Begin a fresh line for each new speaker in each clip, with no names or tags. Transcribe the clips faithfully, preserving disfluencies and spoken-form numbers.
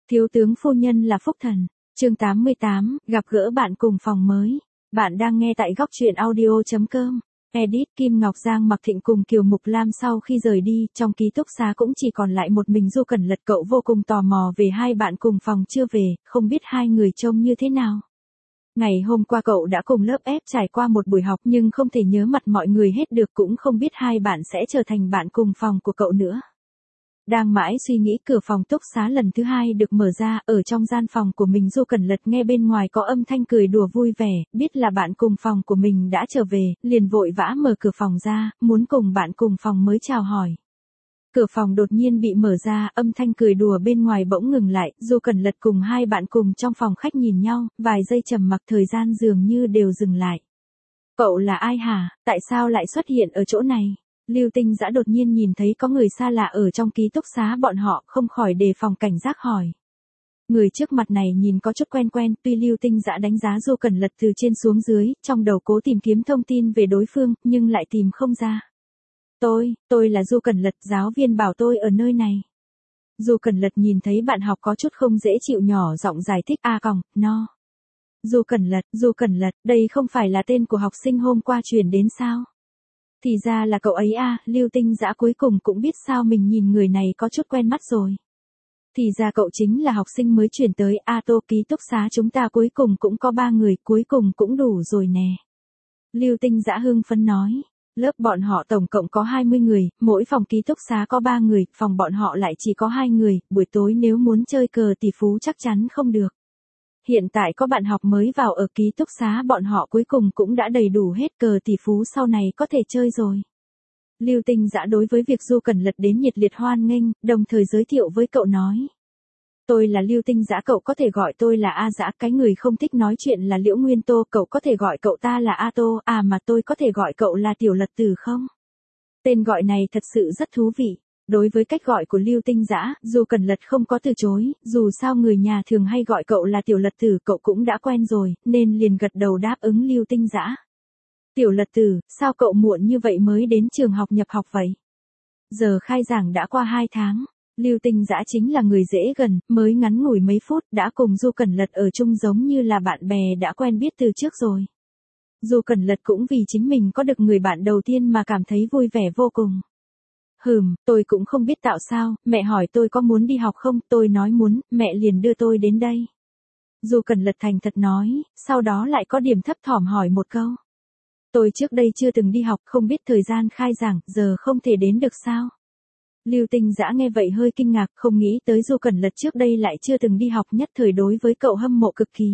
Thiếu tướng phu nhân là phúc thần. Chương tám mươi tám, gặp gỡ bạn cùng phòng mới. Bạn đang nghe tại góc truyện audio chấm com. Edit Kim Ngọc Giang Mặc Thịnh cùng Kiều Mục Lam sau khi rời đi, trong ký túc xá cũng chỉ còn lại một mình Du Cẩn Lật. Cậu vô cùng tò mò về hai bạn cùng phòng chưa về, không biết hai người trông như thế nào. Ngày hôm qua cậu đã cùng lớp ép trải qua một buổi học nhưng không thể nhớ mặt mọi người hết được, cũng không biết hai bạn sẽ trở thành bạn cùng phòng của cậu nữa. Đang mãi suy nghĩ, cửa phòng túc xá lần thứ hai được mở ra, ở trong gian phòng của mình Du Cẩn Lật nghe bên ngoài có âm thanh cười đùa vui vẻ, biết là bạn cùng phòng của mình đã trở về, liền vội vã mở cửa phòng ra, muốn cùng bạn cùng phòng mới chào hỏi. Cửa phòng đột nhiên bị mở ra, âm thanh cười đùa bên ngoài bỗng ngừng lại, Du Cẩn Lật cùng hai bạn cùng trong phòng khách nhìn nhau, vài giây trầm mặc thời gian dường như đều dừng lại. Cậu là ai hả, tại sao lại xuất hiện ở chỗ này? Lưu Tinh Dã đột nhiên nhìn thấy có người xa lạ ở trong ký túc xá bọn họ, không khỏi đề phòng cảnh giác hỏi. Người trước mặt này nhìn có chút quen quen, tuy Lưu Tinh Dã đánh giá Du Cẩn Lật từ trên xuống dưới, trong đầu cố tìm kiếm thông tin về đối phương, nhưng lại tìm không ra. Tôi, tôi là Du Cẩn Lật, giáo viên bảo tôi ở nơi này. Du Cẩn Lật nhìn thấy bạn học có chút không dễ chịu nhỏ giọng giải thích a còng, no. Du Cẩn Lật, Du Cẩn Lật, đây không phải là tên của học sinh hôm qua truyền đến sao? Thì ra là cậu ấy à, Lưu Tinh Dã cuối cùng cũng biết sao mình nhìn người này có chút quen mắt rồi. Thì ra cậu chính là học sinh mới chuyển tới, a tô ký túc xá chúng ta cuối cùng cũng có ba người, cuối cùng cũng đủ rồi nè. Lưu Tinh Dã hưng phấn nói, lớp bọn họ tổng cộng có hai mươi người, mỗi phòng ký túc xá có ba người, phòng bọn họ lại chỉ có hai người, buổi tối nếu muốn chơi cờ tỷ phú chắc chắn không được. Hiện tại có bạn học mới vào ở ký túc xá bọn họ cuối cùng cũng đã đầy đủ hết, cờ tỷ phú sau này có thể chơi rồi. Lưu Tinh Dã đối với việc Du Cẩn Lật đến nhiệt liệt hoan nghênh, đồng thời giới thiệu với cậu nói. Tôi là Lưu Tinh Dã, cậu có thể gọi tôi là A Dã, cái người không thích nói chuyện là Liễu Nguyên Tô, cậu có thể gọi cậu ta là A Tô, à mà tôi có thể gọi cậu là Tiểu Lật Tử không? Tên gọi này thật sự rất thú vị. Đối với cách gọi của Lưu Tinh Dã, Du Cẩn Lật không có từ chối, dù sao người nhà thường hay gọi cậu là Tiểu Lật Tử, cậu cũng đã quen rồi, nên liền gật đầu đáp ứng Lưu Tinh Dã. Tiểu Lật Tử, sao cậu muộn như vậy mới đến trường học nhập học vậy? Giờ khai giảng đã qua hai tháng, Lưu Tinh Dã chính là người dễ gần, mới ngắn ngủi mấy phút đã cùng Du Cẩn Lật ở chung giống như là bạn bè đã quen biết từ trước rồi. Du Cẩn Lật cũng vì chính mình có được người bạn đầu tiên mà cảm thấy vui vẻ vô cùng. Hừm, tôi cũng không biết tạo sao, mẹ hỏi tôi có muốn đi học không, tôi nói muốn, mẹ liền đưa tôi đến đây. Du Cẩn Lật thành thật nói, sau đó lại có điểm thấp thỏm hỏi một câu. Tôi trước đây chưa từng đi học, không biết thời gian khai giảng, giờ không thể đến được sao? Lưu Tinh Dã nghe vậy hơi kinh ngạc, không nghĩ tới Du Cẩn Lật trước đây lại chưa từng đi học, nhất thời đối với cậu hâm mộ cực kỳ.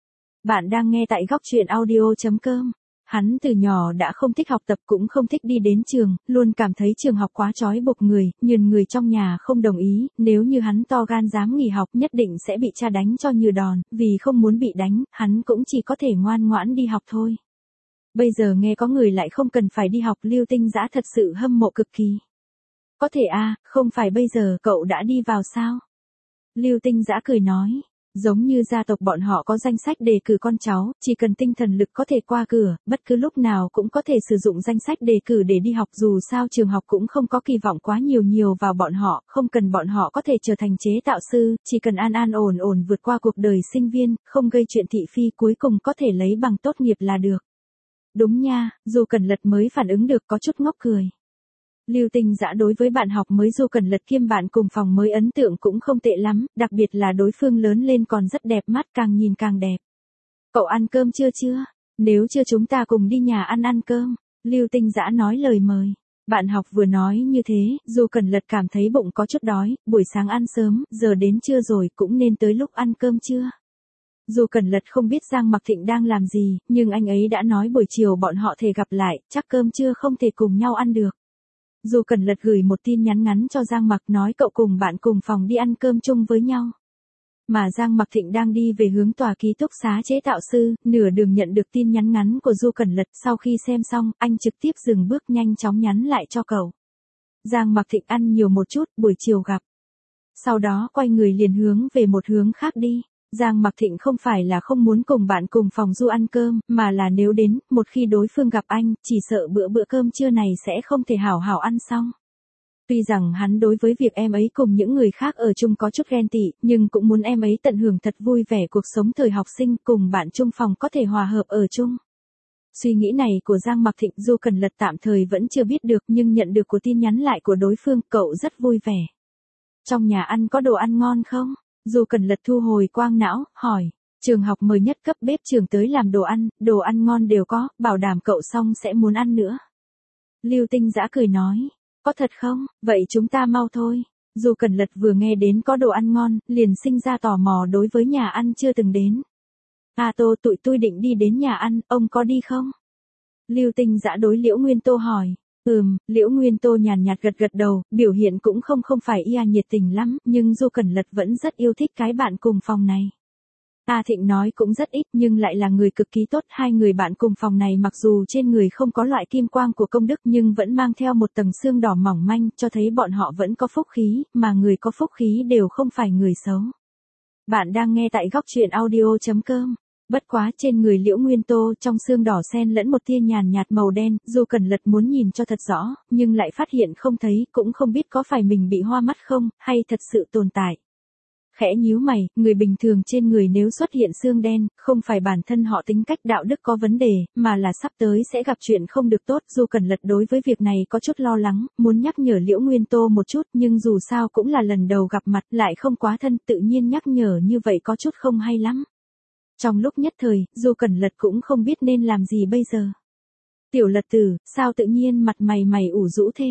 Bạn đang nghe tại góc truyện audio chấm com. Hắn từ nhỏ đã không thích học tập, cũng không thích đi đến trường, luôn cảm thấy trường học quá trói buộc người, nhường người trong nhà không đồng ý, nếu như hắn to gan dám nghỉ học nhất định sẽ bị cha đánh cho như đòn, vì không muốn bị đánh, hắn cũng chỉ có thể ngoan ngoãn đi học thôi. Bây giờ nghe có người lại không cần phải đi học, Lưu Tinh Dã thật sự hâm mộ cực kỳ. Có thể à, không phải bây giờ cậu đã đi vào sao? Lưu Tinh Dã cười nói. Giống như gia tộc bọn họ có danh sách đề cử con cháu, chỉ cần tinh thần lực có thể qua cửa, bất cứ lúc nào cũng có thể sử dụng danh sách đề cử để đi học, dù sao trường học cũng không có kỳ vọng quá nhiều nhiều vào bọn họ, không cần bọn họ có thể trở thành chế tạo sư, chỉ cần an an ổn ổn vượt qua cuộc đời sinh viên, không gây chuyện thị phi, cuối cùng có thể lấy bằng tốt nghiệp là được. Đúng nha, Du Cẩn Lật mới phản ứng được, có chút ngốc cười. Lưu Tinh Dã đối với bạn học mới Du Cẩn Lật kiêm bạn cùng phòng mới ấn tượng cũng không tệ lắm, đặc biệt là đối phương lớn lên còn rất đẹp mắt, càng nhìn càng đẹp. Cậu ăn cơm chưa chưa? Nếu chưa chúng ta cùng đi nhà ăn ăn cơm. Lưu Tinh Dã nói lời mời. Bạn học vừa nói như thế, Du Cẩn Lật cảm thấy bụng có chút đói, buổi sáng ăn sớm, giờ đến trưa rồi, cũng nên tới lúc ăn cơm trưa. Du Cẩn Lật không biết Giang Mặc Thịnh đang làm gì, nhưng anh ấy đã nói buổi chiều bọn họ thể gặp lại, chắc cơm trưa không thể cùng nhau ăn được. Du Cẩn Lật gửi một tin nhắn ngắn cho Giang Mặc nói cậu cùng bạn cùng phòng đi ăn cơm chung với nhau. Mà Giang Mặc Thịnh đang đi về hướng tòa ký túc xá chế tạo sư, nửa đường nhận được tin nhắn ngắn của Du Cẩn Lật, sau khi xem xong, anh trực tiếp dừng bước nhanh chóng nhắn lại cho cậu. Giang Mặc Thịnh ăn nhiều một chút, buổi chiều gặp. Sau đó quay người liền hướng về một hướng khác đi. Giang Mặc Thịnh không phải là không muốn cùng bạn cùng phòng Du ăn cơm, mà là nếu đến, một khi đối phương gặp anh, chỉ sợ bữa bữa cơm trưa này sẽ không thể hảo hảo ăn xong. Tuy rằng hắn đối với việc em ấy cùng những người khác ở chung có chút ghen tị, nhưng cũng muốn em ấy tận hưởng thật vui vẻ cuộc sống thời học sinh cùng bạn chung phòng có thể hòa hợp ở chung. Suy nghĩ này của Giang Mặc Thịnh Du Cẩn Lật tạm thời vẫn chưa biết được nhưng nhận được của tin nhắn lại của đối phương, cậu rất vui vẻ. Trong nhà ăn có đồ ăn ngon không? Du Cẩn Lật thu hồi quang não, hỏi. Trường học mời nhất cấp bếp trưởng tới làm đồ ăn, đồ ăn ngon đều có, bảo đảm cậu xong sẽ muốn ăn nữa. Lưu Tinh Dã cười nói. Có thật không? Vậy chúng ta mau thôi. Du Cẩn Lật vừa nghe đến có đồ ăn ngon, liền sinh ra tò mò đối với nhà ăn chưa từng đến. À Tô, tụi tôi định đi đến nhà ăn, ông có đi không? Lưu Tinh Dã đối Liễu Nguyên Tô hỏi. Ừm, Liễu Nguyên Tô nhàn nhạt gật gật đầu, biểu hiện cũng không không phải ia nhiệt tình lắm, nhưng Du Cẩn Lật vẫn rất yêu thích cái bạn cùng phòng này. A Thịnh nói cũng rất ít nhưng lại là người cực kỳ tốt, hai người bạn cùng phòng này mặc dù trên người không có loại kim quang của công đức nhưng vẫn mang theo một tầng xương đỏ mỏng manh, cho thấy bọn họ vẫn có phúc khí, mà người có phúc khí đều không phải người xấu. Bạn đang nghe tại góc truyện audio chấm com. Bất quá trên người Liễu Nguyên Tô trong xương đỏ xen lẫn một tia nhàn nhạt màu đen, dù Cẩn Lật muốn nhìn cho thật rõ, nhưng lại phát hiện không thấy, cũng không biết có phải mình bị hoa mắt không, hay thật sự tồn tại. Khẽ nhíu mày, người bình thường trên người nếu xuất hiện xương đen, không phải bản thân họ tính cách đạo đức có vấn đề, mà là sắp tới sẽ gặp chuyện không được tốt. Dù Cẩn Lật đối với việc này có chút lo lắng, muốn nhắc nhở Liễu Nguyên Tô một chút, nhưng dù sao cũng là lần đầu gặp mặt, lại không quá thân, tự nhiên nhắc nhở như vậy có chút không hay lắm. Trong lúc nhất thời, Du Cẩn Lật cũng không biết nên làm gì bây giờ. Tiểu Lật tử, sao tự nhiên mặt mày mày ủ rũ thế?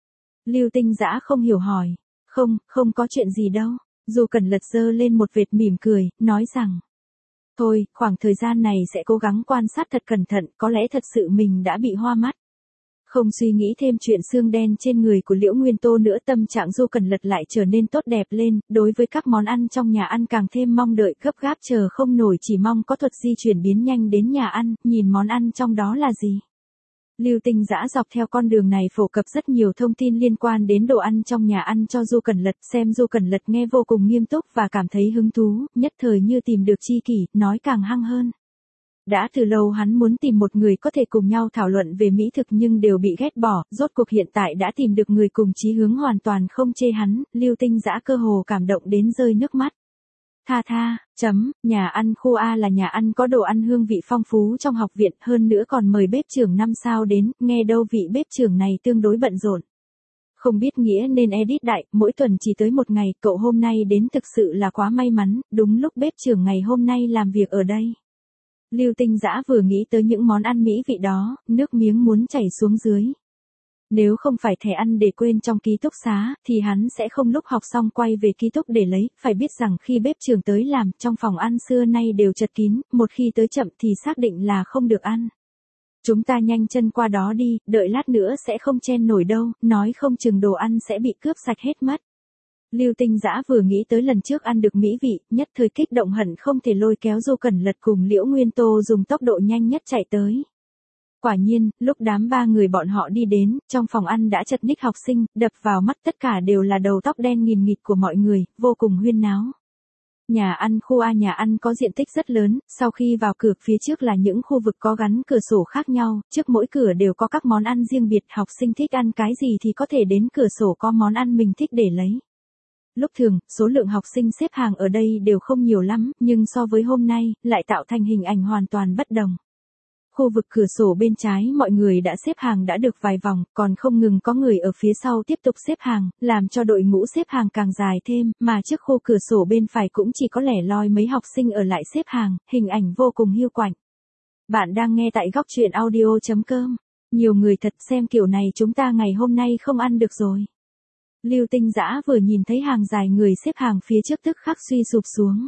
Lưu Tinh Dã không hiểu hỏi. Không, không có chuyện gì đâu. Du Cẩn Lật giơ lên một vệt mỉm cười, nói rằng. Thôi, khoảng thời gian này sẽ cố gắng quan sát thật cẩn thận, có lẽ thật sự mình đã bị hoa mắt. Không suy nghĩ thêm chuyện xương đen trên người của Liễu Nguyên Tô nữa, tâm trạng Du Cẩn Lật lại trở nên tốt đẹp lên, đối với các món ăn trong nhà ăn càng thêm mong đợi, gấp gáp chờ không nổi, chỉ mong có thuật di chuyển biến nhanh đến nhà ăn, nhìn món ăn trong đó là gì. Lưu Tinh Dã dọc theo con đường này phổ cập rất nhiều thông tin liên quan đến đồ ăn trong nhà ăn cho Du Cẩn Lật, xem Du Cẩn Lật nghe vô cùng nghiêm túc và cảm thấy hứng thú, nhất thời như tìm được tri kỷ, nói càng hăng hơn. Đã từ lâu hắn muốn tìm một người có thể cùng nhau thảo luận về mỹ thực nhưng đều bị ghét bỏ, rốt cuộc hiện tại đã tìm được người cùng chí hướng hoàn toàn không chê hắn, Lưu Tinh Dã cơ hồ cảm động đến rơi nước mắt. Tha tha, chấm, nhà ăn khu A là nhà ăn có đồ ăn hương vị phong phú trong học viện, hơn nữa còn mời bếp trưởng năm sao đến, nghe đâu vị bếp trưởng này tương đối bận rộn. Không biết nghĩa nên edit đại, mỗi tuần chỉ tới một ngày, cậu hôm nay đến thực sự là quá may mắn, đúng lúc bếp trưởng ngày hôm nay làm việc ở đây. Lưu Tinh Dã vừa nghĩ tới những món ăn mỹ vị đó, nước miếng muốn chảy xuống dưới. Nếu không phải thẻ ăn để quên trong ký túc xá, thì hắn sẽ không lúc học xong quay về ký túc để lấy, phải biết rằng khi bếp trưởng tới làm, trong phòng ăn xưa nay đều chật kín, một khi tới chậm thì xác định là không được ăn. Chúng ta nhanh chân qua đó đi, đợi lát nữa sẽ không chen nổi đâu, nói không chừng đồ ăn sẽ bị cướp sạch hết mất. Lưu Tinh Dã vừa nghĩ tới lần trước ăn được mỹ vị, nhất thời kích động hận không thể lôi kéo Du Cẩn Lật cùng Liễu Nguyên Tô dùng tốc độ nhanh nhất chạy tới. Quả nhiên, lúc đám ba người bọn họ đi đến, trong phòng ăn đã chật ních học sinh, đập vào mắt tất cả đều là đầu tóc đen nghìn nghịt của mọi người, vô cùng huyên náo. Nhà ăn khu A nhà ăn có diện tích rất lớn, sau khi vào cửa phía trước là những khu vực có gắn cửa sổ khác nhau, trước mỗi cửa đều có các món ăn riêng biệt, học sinh thích ăn cái gì thì có thể đến cửa sổ có món ăn mình thích để lấy. Lúc thường, số lượng học sinh xếp hàng ở đây đều không nhiều lắm, nhưng so với hôm nay, lại tạo thành hình ảnh hoàn toàn bất đồng. Khu vực cửa sổ bên trái mọi người đã xếp hàng đã được vài vòng, còn không ngừng có người ở phía sau tiếp tục xếp hàng, làm cho đội ngũ xếp hàng càng dài thêm, mà trước khu cửa sổ bên phải cũng chỉ có lẻ loi mấy học sinh ở lại xếp hàng, hình ảnh vô cùng hiu quạnh. Bạn đang nghe tại góc truyện audio chấm com. Nhiều người thật, xem kiểu này chúng ta ngày hôm nay không ăn được rồi. Lưu Tinh Dã vừa nhìn thấy hàng dài người xếp hàng phía trước tức khắc suy sụp xuống.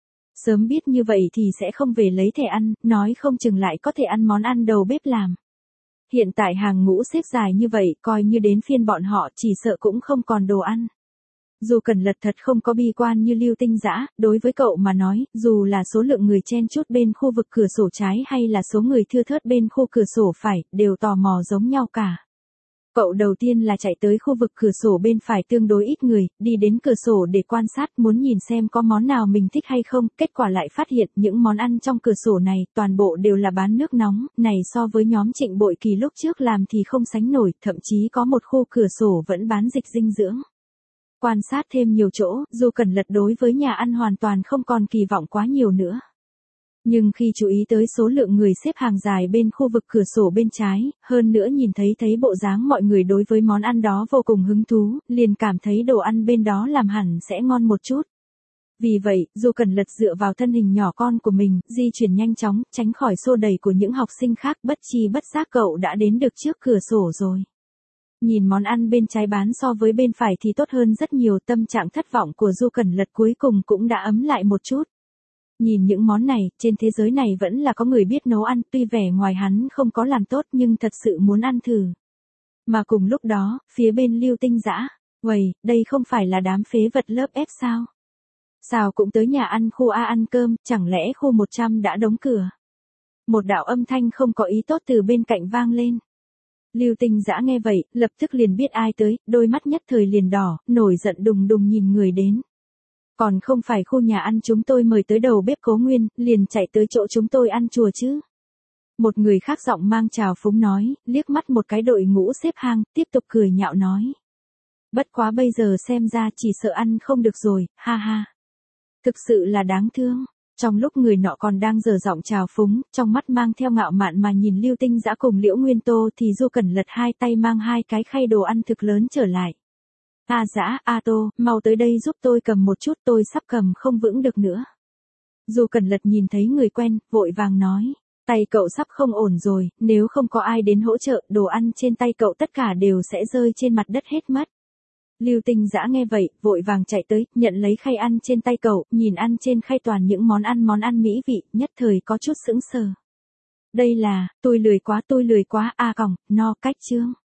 Sớm biết như vậy thì sẽ không về lấy thẻ ăn, nói không chừng lại có thể ăn món ăn đầu bếp làm. Hiện tại hàng ngũ xếp dài như vậy, coi như đến phiên bọn họ chỉ sợ cũng không còn đồ ăn. Dù Cẩn Lật thật không có bi quan như Lưu Tinh Dã, đối với cậu mà nói, dù là số lượng người chen chúc bên khu vực cửa sổ trái hay là số người thưa thớt bên khu cửa sổ phải, đều tò mò giống nhau cả. Cậu đầu tiên là chạy tới khu vực cửa sổ bên phải tương đối ít người, đi đến cửa sổ để quan sát muốn nhìn xem có món nào mình thích hay không, kết quả lại phát hiện những món ăn trong cửa sổ này toàn bộ đều là bán nước nóng, này so với nhóm Trịnh Bội Kỳ lúc trước làm thì không sánh nổi, thậm chí có một khu cửa sổ vẫn bán dịch dinh dưỡng. Quan sát thêm nhiều chỗ, dù Cẩn Lật đối với nhà ăn hoàn toàn không còn kỳ vọng quá nhiều nữa. Nhưng khi chú ý tới số lượng người xếp hàng dài bên khu vực cửa sổ bên trái, hơn nữa nhìn thấy thấy bộ dáng mọi người đối với món ăn đó vô cùng hứng thú, liền cảm thấy đồ ăn bên đó làm hẳn sẽ ngon một chút. Vì vậy, dù Cẩn Lật dựa vào thân hình nhỏ con của mình, di chuyển nhanh chóng, tránh khỏi xô đẩy của những học sinh khác, bất chi bất giác cậu đã đến được trước cửa sổ rồi. Nhìn món ăn bên trái bán so với bên phải thì tốt hơn rất nhiều, tâm trạng thất vọng của Du Cẩn Lật cuối cùng cũng đã ấm lại một chút. Nhìn những món này, trên thế giới này vẫn là có người biết nấu ăn, tuy vẻ ngoài hắn không có làm tốt nhưng thật sự muốn ăn thử. Mà cùng lúc đó, phía bên Lưu Tinh Dã, uầy, đây không phải là đám phế vật lớp F sao? Sao cũng tới nhà ăn khu A ăn cơm, chẳng lẽ khu một trăm đã đóng cửa? Một đạo âm thanh không có ý tốt từ bên cạnh vang lên. Lưu Tinh Dã nghe vậy, lập tức liền biết ai tới, đôi mắt nhất thời liền đỏ, nổi giận đùng đùng nhìn người đến. Còn không phải khu nhà ăn chúng tôi mời tới đầu bếp Cố Nguyên, liền chạy tới chỗ chúng tôi ăn chùa chứ. Một người khác giọng mang trào phúng nói, liếc mắt một cái đội ngũ xếp hang, tiếp tục cười nhạo nói. Bất quá bây giờ xem ra chỉ sợ ăn không được rồi, ha ha. Thực sự là đáng thương. Trong lúc người nọ còn đang giở giọng trào phúng, trong mắt mang theo ngạo mạn mà nhìn Lưu Tinh Dã cùng Liễu Nguyên Tô thì Du Cẩn Lật hai tay mang hai cái khay đồ ăn thực lớn trở lại. A Dã, A Tô, mau tới đây giúp tôi cầm một chút, tôi sắp cầm không vững được nữa. Du Cẩn Lật nhìn thấy người quen, vội vàng nói, tay cậu sắp không ổn rồi, nếu không có ai đến hỗ trợ, đồ ăn trên tay cậu tất cả đều sẽ rơi trên mặt đất hết mất. Lưu Tinh Dã nghe vậy, vội vàng chạy tới, nhận lấy khay ăn trên tay cậu, nhìn ăn trên khay toàn những món ăn món ăn mỹ vị, nhất thời có chút sững sờ. Đây là, tôi lười quá tôi lười quá, a còng, no cách chương.